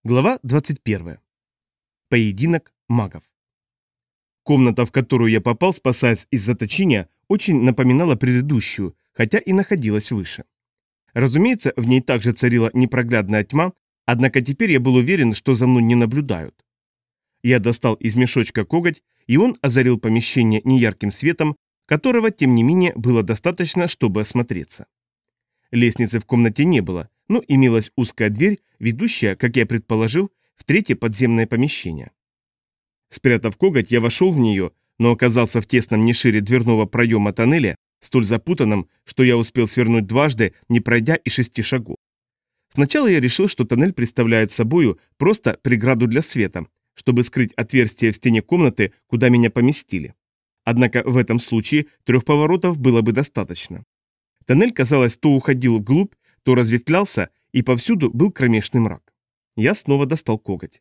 Глава 21. Поединок магов. Комната, в которую я попал, спасаясь из заточения, очень напоминала предыдущую, хотя и находилась выше. Разумеется, в ней также царила непроглядная тьма, однако теперь я был уверен, что за мной не наблюдают. Я достал из мешочка коготь, и он озарил помещение неярким светом, которого, тем не менее, было достаточно, чтобы осмотреться. Лестницы в комнате не было, но имелась узкая дверь, ведущая, как я предположил, в третье подземное помещение. Спрятав коготь, я вошел в нее, но оказался в тесном не шире дверного проема тоннеля, столь запутанном, что я успел свернуть дважды, не пройдя и 6 шагов. Сначала я решил, что тоннель представляет собою просто преграду для света, чтобы скрыть отверстие в стене комнаты, куда меня поместили. Однако в этом случае 3 поворотов было бы достаточно. Тоннель, казалось, то уходил вглубь, то разветвлялся, и повсюду был кромешный мрак. Я снова достал коготь.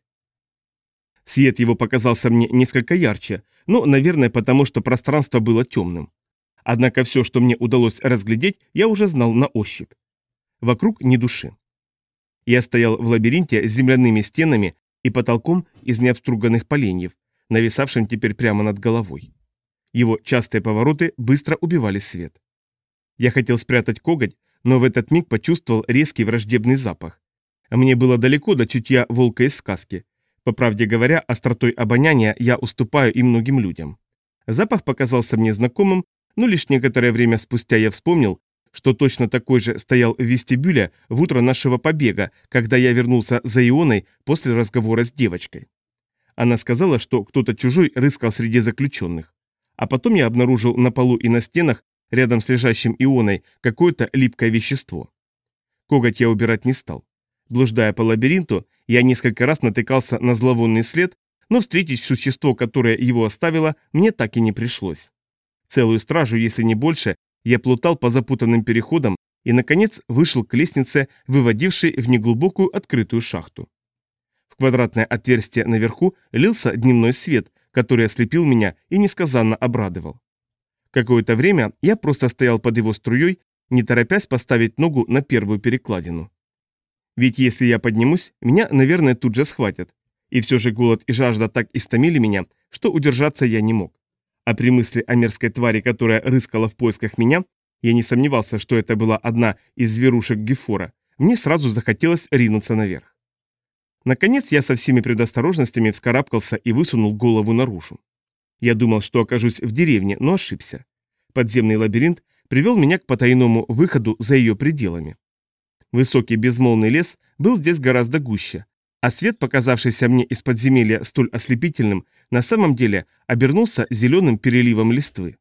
Свет его показался мне несколько ярче, но, наверное, потому что пространство было темным. Однако все, что мне удалось разглядеть, я уже знал на ощупь. Вокруг ни души. Я стоял в лабиринте с земляными стенами и потолком из необструганных поленьев, нависавшим теперь прямо над головой. Его частые повороты быстро убивали свет. Я хотел спрятать коготь, но в этот миг почувствовал резкий враждебный запах. Мне было далеко до чутья волка из сказки. По правде говоря, остротой обоняния я уступаю и многим людям. Запах показался мне знакомым, но лишь некоторое время спустя я вспомнил, что точно такой же стоял в вестибюле в утро нашего побега, когда я вернулся за Ионой после разговора с девочкой. Она сказала, что кто-то чужой рыскал среди заключенных. А потом я обнаружил на полу и на стенах рядом с лежащим Ионой какое-то липкое вещество. Коготь я убирать не стал. Блуждая по лабиринту, я несколько раз натыкался на зловонный след, но встретить существо, которое его оставило, мне так и не пришлось. Целую стражу, если не больше, я плутал по запутанным переходам и, наконец, вышел к лестнице, выводившей в неглубокую открытую шахту. В квадратное отверстие наверху лился дневной свет, который ослепил меня и несказанно обрадовал. Какое-то время я просто стоял под его струей, не торопясь поставить ногу на первую перекладину. Ведь если я поднимусь, меня, наверное, тут же схватят. И все же голод и жажда так истомили меня, что удержаться я не мог. А при мысли о мерзкой твари, которая рыскала в поисках меня, я не сомневался, что это была одна из зверушек Гефора, мне сразу захотелось ринуться наверх. Наконец я со всеми предосторожностями вскарабкался и высунул голову наружу. Я думал, что окажусь в деревне, но ошибся. Подземный лабиринт привел меня к потайному выходу за ее пределами. Высокий безмолвный лес был здесь гораздо гуще, а свет, показавшийся мне из подземелья столь ослепительным, на самом деле обернулся зеленым переливом листвы.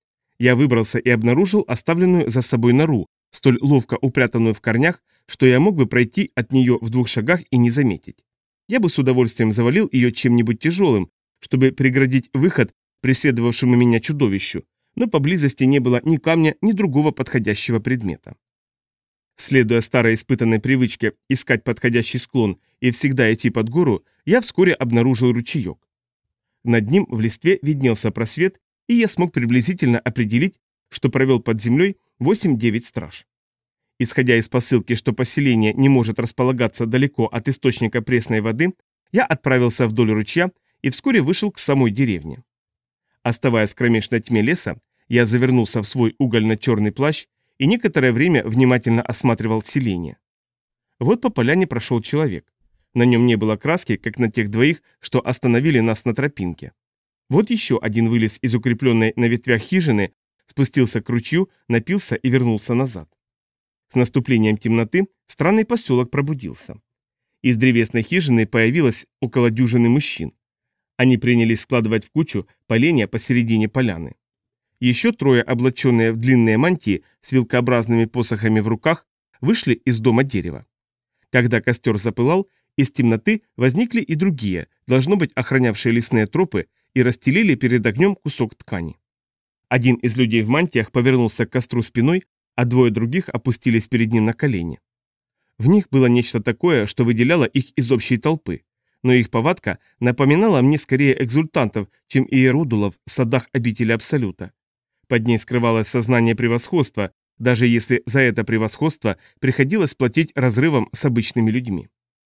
Я выбрался и обнаружил оставленную за собой нору, столь ловко упрятанную в корнях, что я мог бы пройти от нее в 2 шагах и не заметить. Я бы с удовольствием завалил ее чем-нибудь тяжелым, чтобы преградить выход преследовавшему меня чудовищу, но поблизости не было ни камня, ни другого подходящего предмета. Следуя старой испытанной привычке искать подходящий склон и всегда идти под гору, я вскоре обнаружил ручеек. Над ним в листве виднелся просвет, и я смог приблизительно определить, что провел под землей 8-9 страж. Исходя из посылки, что поселение не может располагаться далеко от источника пресной воды, я отправился вдоль ручья и вскоре вышел к самой деревне. Оставаясь в кромешной тьме леса, я завернулся в свой угольно-черный плащ и некоторое время внимательно осматривал селение. Вот по поляне прошел человек. На нем не было краски, как на тех 2, что остановили нас на тропинке. Вот еще один вылез из укрепленной на ветвях хижины, спустился к ручью, напился и вернулся назад. С наступлением темноты странный поселок пробудился. Из древесной хижины появилось около дюжины мужчин. Они принялись складывать в кучу поленья посередине поляны. Еще 3, облаченные в длинные мантии с вилкообразными посохами в руках, вышли из дома дерева. Когда костер запылал, из темноты возникли и другие, должно быть, охранявшие лесные тропы, и расстелили перед огнем кусок ткани. Один из людей в мантиях повернулся к костру спиной, а 2 других опустились перед ним на колени. В них было нечто такое, что выделяло их из общей толпы, но их повадка напоминала мне скорее экзультантов, чем иеродулов в садах обители Абсолюта. Под ней скрывалось сознание превосходства, даже если за это превосходство приходилось платить разрывом с обычными людьми.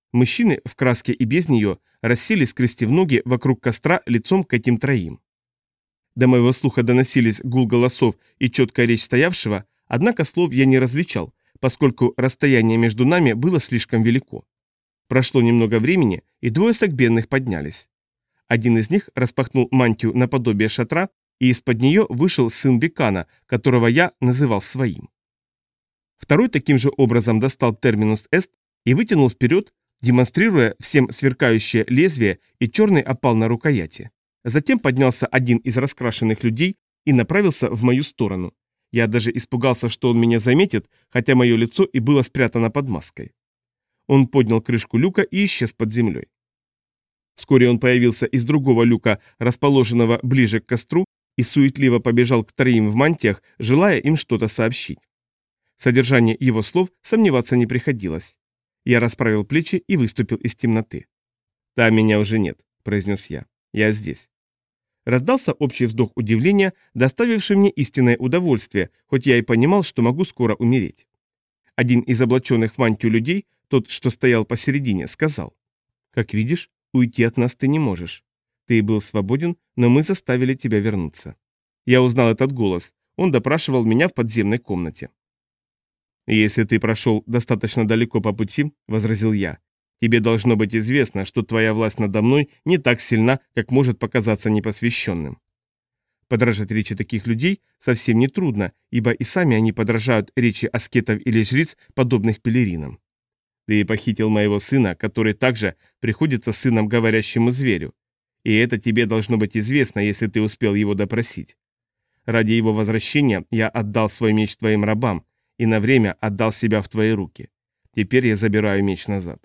Мужчины в краске и без нее расселись, скрестив ноги вокруг костра лицом к этим троим. До моего слуха доносились гул голосов и четкая речь стоявшего, однако слов я не различал, поскольку расстояние между нами было слишком велико. Прошло немного времени, и двое согбенных поднялись. Один из них распахнул мантию наподобие шатра, и из-под нее вышел сын Бекана, которого я называл своим. Второй таким же образом достал терминус эст и вытянул вперед, демонстрируя всем сверкающее лезвие и черный опал на рукояти. Затем поднялся один из раскрашенных людей и направился в мою сторону. Я даже испугался, что он меня заметит, хотя мое лицо и было спрятано под маской. Он поднял крышку люка и исчез под землей. Вскоре он появился из другого люка, расположенного ближе к костру, и суетливо побежал к троим в мантиях, желая им что-то сообщить. В содержании его слов сомневаться не приходилось. Я расправил плечи и выступил из темноты. «Там меня уже нет», — произнес я. «Я здесь». Раздался общий вздох удивления, доставивший мне истинное удовольствие, хоть я и понимал, что могу скоро умереть. Один из облаченных в мантию людей, тот, что стоял посередине, сказал: «Как видишь, уйти от нас ты не можешь. Ты был свободен, но мы заставили тебя вернуться». Я узнал этот голос, он допрашивал меня в подземной комнате. «Если ты прошел достаточно далеко по пути, — возразил я, — тебе должно быть известно, что твоя власть надо мной не так сильна, как может показаться непосвященным». Подражать речи таких людей совсем не трудно, ибо и сами они подражают речи аскетов или жриц, подобных пелеринам. Ты похитил моего сына, который также приходится сыном говорящему зверю, и это тебе должно быть известно, если ты успел его допросить. Ради его возвращения я отдал свой меч твоим рабам и на время отдал себя в твои руки. Теперь я забираю меч назад.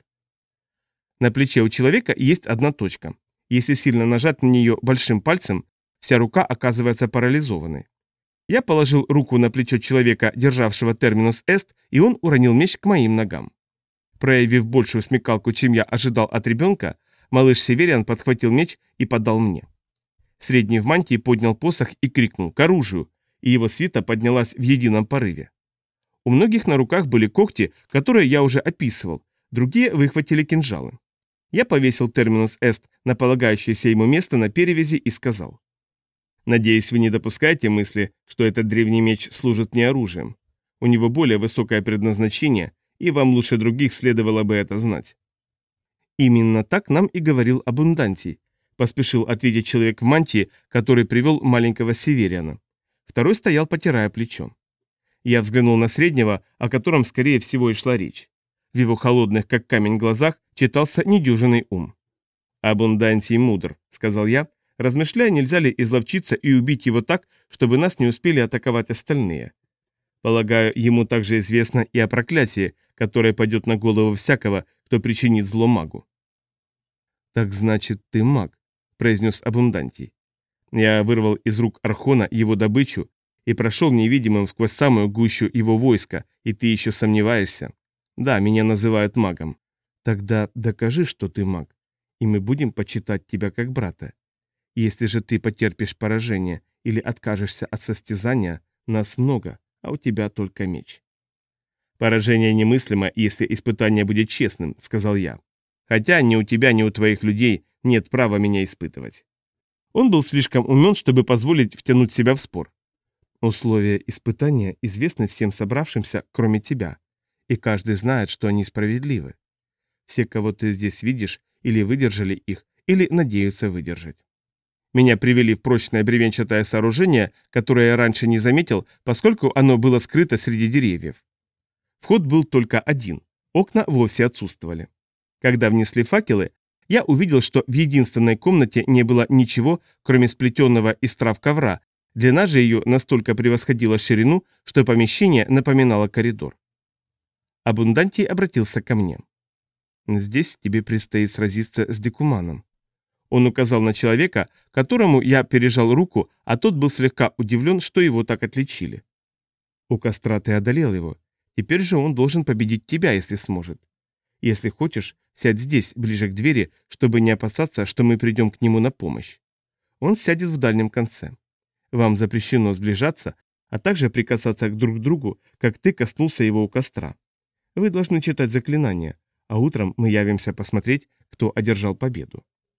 На плече у человека есть одна точка. Если сильно нажать на нее большим пальцем, вся рука оказывается парализованной. Я положил руку на плечо человека, державшего терминус эст, и он уронил меч к моим ногам. Проявив большую смекалку, чем я ожидал от ребенка, малыш Севериан подхватил меч и подал мне. Средний в мантии поднял посох и крикнул «К оружию!», и его свита поднялась в едином порыве. У многих на руках были когти, которые я уже описывал, другие выхватили кинжалы. Я повесил терминус эст на полагающееся ему место на перевязи и сказал: «Надеюсь, вы не допускаете мысли, что этот древний меч служит не оружием. У него более высокое предназначение, и вам лучше других следовало бы это знать». «Именно так нам и говорил Абундантий», — поспешил ответить человек в мантии, который привел маленького Севериана. Второй стоял, потирая плечо. Я взглянул на среднего, о котором, скорее всего, и шла речь. В его холодных, как камень, глазах читался недюжинный ум. «Абундантий мудр», — сказал я, размышляя, нельзя ли изловчиться и убить его так, чтобы нас не успели атаковать остальные. Полагаю, ему также известно и о проклятии, которое пойдет на голову всякого, кто причинит зло магу. «Так значит, ты маг», — произнес Абундантий. Я вырвал из рук Архона его добычу и прошел невидимым сквозь самую гущу его войска, и ты еще сомневаешься? Да, меня называют магом. Тогда докажи, что ты маг, и мы будем почитать тебя как брата. Если же ты потерпишь поражение или откажешься от состязания, нас много, а у тебя только меч». «Поражение немыслимо, если испытание будет честным», — сказал я. «Хотя ни у тебя, ни у твоих людей нет права меня испытывать». Он был слишком умен, чтобы позволить втянуть себя в спор. «Условия испытания известны всем собравшимся, кроме тебя, и каждый знает, что они справедливы. Все, кого ты здесь видишь, или выдержали их, или надеются выдержать». Меня привели в прочное бревенчатое сооружение, которое я раньше не заметил, поскольку оно было скрыто среди деревьев. Вход был только один, окна вовсе отсутствовали. Когда внесли факелы, я увидел, что в единственной комнате не было ничего, кроме сплетенного из трав ковра, длина же ее настолько превосходила ширину, что помещение напоминало коридор. Абундантий обратился ко мне. «Здесь тебе предстоит сразиться с Декуманом». Он указал на человека, которому я пережал руку, а тот был слегка удивлен, что его так отличили. «У костра ты одолел его. Теперь же он должен победить тебя, если сможет. Если хочешь, сядь здесь, ближе к двери, чтобы не опасаться, что мы придем к нему на помощь. Он сядет в дальнем конце. Вам запрещено сближаться, а также прикасаться друг к другу, как ты коснулся его у костра. Вы должны читать заклинания, а утром мы явимся посмотреть, кто одержал победу.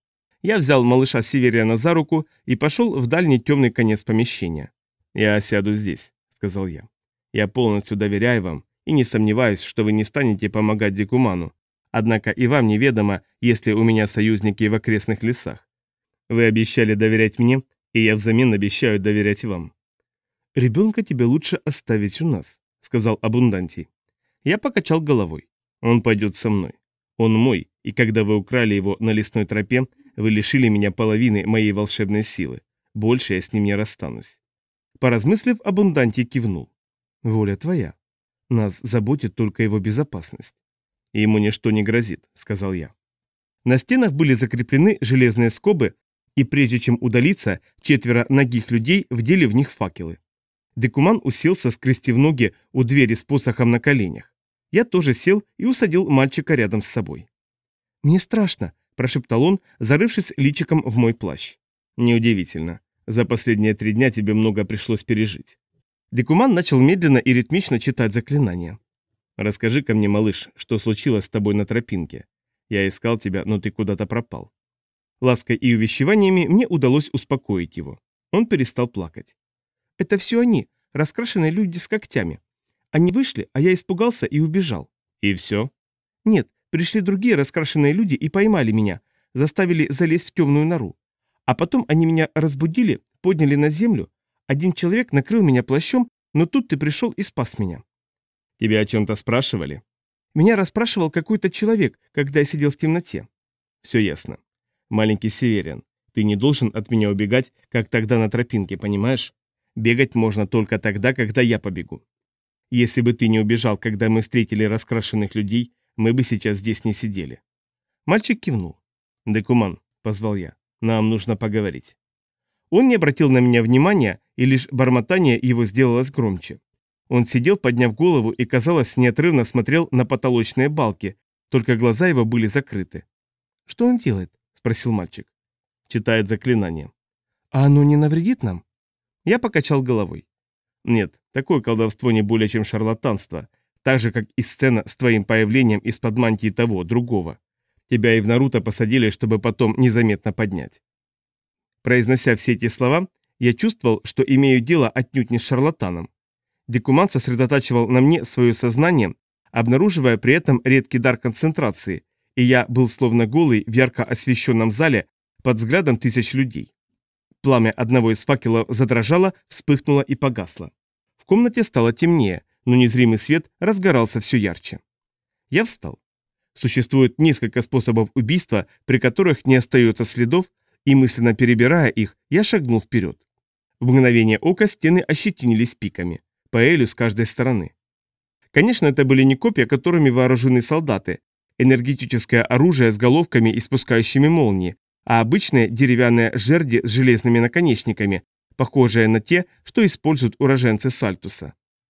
Я взял малыша Севериана за руку и пошел в дальний темный конец помещения. «Я сяду здесь», — сказал я. «Я полностью доверяю вам и не сомневаюсь, что вы не станете помогать Декуману. Однако и вам неведомо, есть ли у меня союзники в окрестных лесах. Вы обещали доверять мне, и я взамен обещаю доверять вам». «Ребенка тебе лучше оставить у нас», — сказал Абундантий. Я покачал головой. «Он пойдет со мной. Он мой, и когда вы украли его на лесной тропе, вы лишили меня половины моей волшебной силы. Больше я с ним не расстанусь». Поразмыслив, Абундантий кивнул. «Воля твоя. Нас заботит только его безопасность». «Ему ничто не грозит», — сказал я. На стенах были закреплены железные скобы, и прежде чем удалиться, 4 нагих людей вдели в них факелы. Декуман уселся, скрестив ноги у двери с посохом на коленях. Я тоже сел и усадил мальчика рядом с собой. «Мне страшно», – прошептал он, зарывшись личиком в мой плащ. «Неудивительно. За последние 3 дня тебе много пришлось пережить». Декуман начал медленно и ритмично читать заклинания. «Расскажи-ка мне, малыш, что случилось с тобой на тропинке? Я искал тебя, но ты куда-то пропал». Лаской и увещеваниями мне удалось успокоить его. Он перестал плакать. «Это все они, раскрашенные люди с когтями. Они вышли, а я испугался и убежал». «И все?» «Нет, пришли другие раскрашенные люди и поймали меня, заставили залезть в темную нору. А потом они меня разбудили, подняли на землю. Один человек накрыл меня плащом, но тут ты пришел и спас меня». «Тебя о чем-то спрашивали?» «Меня расспрашивал какой-то человек, когда я сидел в темноте». «Все ясно. Маленький Севериан, ты не должен от меня убегать, как тогда на тропинке, понимаешь? Бегать можно только тогда, когда я побегу. Если бы ты не убежал, когда мы встретили раскрашенных людей, мы бы сейчас здесь не сидели». Мальчик кивнул. «Декуман», — позвал я, — «нам нужно поговорить». Он не обратил на меня внимания, и лишь бормотание его сделалось громче. Он сидел, подняв голову, и, казалось, неотрывно смотрел на потолочные балки, только глаза его были закрыты. «Что он делает?» — спросил мальчик. «Читает заклинание». «А оно не навредит нам?» Я покачал головой. «Нет, такое колдовство не более чем шарлатанство, так же, как и сцена с твоим появлением из-под мантии того, другого. Тебя и в Наруто посадили, чтобы потом незаметно поднять». Произнося все эти слова, я чувствовал, что имею дело отнюдь не с шарлатаном. Декуман сосредотачивал на мне свое сознание, обнаруживая при этом редкий дар концентрации, и я был словно голый в ярко освещенном зале под взглядом тысяч людей. Пламя одного из факелов задрожало, вспыхнуло и погасло. В комнате стало темнее, но незримый свет разгорался все ярче. Я встал. Существует несколько способов убийства, при которых не остается следов, и мысленно перебирая их, я шагнул вперед. В мгновение ока стены ощетинились пиками. По Элю с каждой стороны. Конечно, это были не копья, которыми вооружены солдаты, энергетическое оружие с головками, испускающими молнии, а обычные деревянные жерди с железными наконечниками, похожие на те, что используют уроженцы Сальтуса.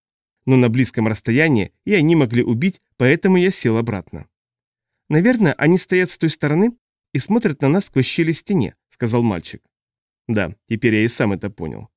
Но на близком расстоянии и они могли убить, поэтому я сел обратно. «Наверное, они стоят с той стороны и смотрят на нас сквозь щели в стене», — сказал мальчик. «Да, теперь я и сам это понял».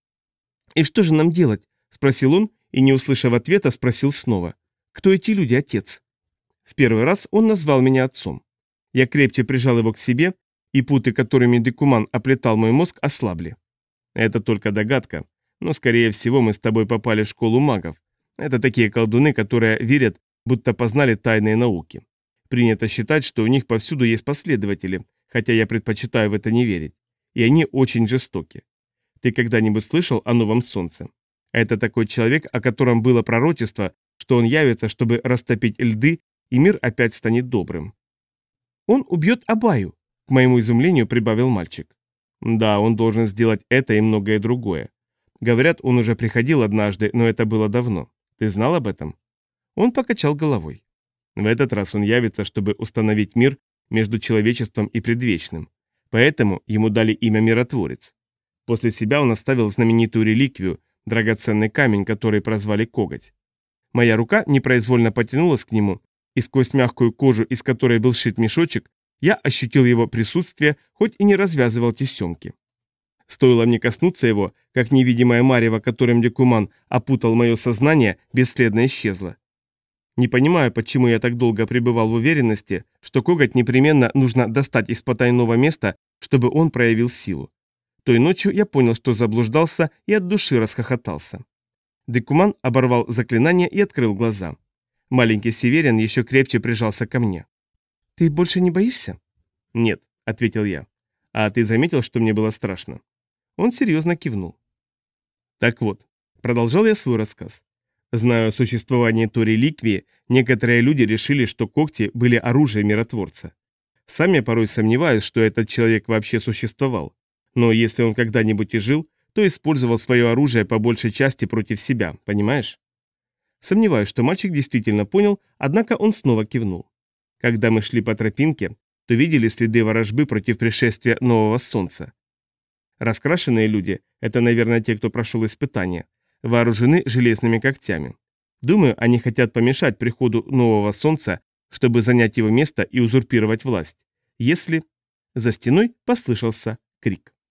«И что же нам делать?» — спросил он, и, не услышав ответа, спросил снова. «Кто эти люди, отец?» В первый раз он назвал меня отцом. Я крепче прижал его к себе, и путы, которыми Декуман оплетал мой мозг, ослабли. «Это только догадка, но, скорее всего, мы с тобой попали в школу магов. Это такие колдуны, которые верят, будто познали тайные науки. Принято считать, что у них повсюду есть последователи, хотя я предпочитаю в это не верить. И они очень жестоки. Ты когда-нибудь слышал о новом солнце? Это такой человек, о котором было пророчество, что он явится, чтобы растопить льды, и мир опять станет добрым. «Он убьет Абаю», — к моему изумлению прибавил мальчик. «Да, он должен сделать это и многое другое. Говорят, он уже приходил однажды, но это было давно. Ты знал об этом?» Он покачал головой. «В этот раз он явится, чтобы установить мир между человечеством и предвечным. Поэтому ему дали имя Миротворец. После себя он оставил знаменитую реликвию, драгоценный камень, который прозвали Коготь. Моя рука непроизвольно потянулась к нему, и сквозь мягкую кожу, из которой был сшит мешочек, я ощутил его присутствие, хоть и не развязывал тесемки. Стоило мне коснуться его, как невидимое марево, которым Декуман опутал мое сознание, бесследно исчезло. Не понимаю, почему я так долго пребывал в уверенности, что коготь непременно нужно достать из потайного места, чтобы он проявил силу. Той ночью я понял, что заблуждался, и от души расхохотался. Декуман оборвал заклинание и открыл глаза. Маленький северян еще крепче прижался ко мне. «Ты больше не боишься?» «Нет», — ответил я. «А ты заметил, что мне было страшно?» Он серьезно кивнул. «Так вот», — продолжал я свой рассказ. Зная о существовании той реликвии, некоторые люди решили, что когти были оружием миротворца. Сам я порой сомневаюсь, что этот человек вообще существовал. Но если он когда-нибудь и жил, то использовал свое оружие по большей части против себя, понимаешь? Сомневаюсь, что мальчик действительно понял, однако он снова кивнул. Когда мы шли по тропинке, то видели следы ворожбы против пришествия нового солнца. Раскрашенные люди – это, наверное, те, кто прошел испытание, вооружены железными когтями. Думаю, они хотят помешать приходу нового солнца, чтобы занять его место и узурпировать власть. Если... За стеной послышался крик.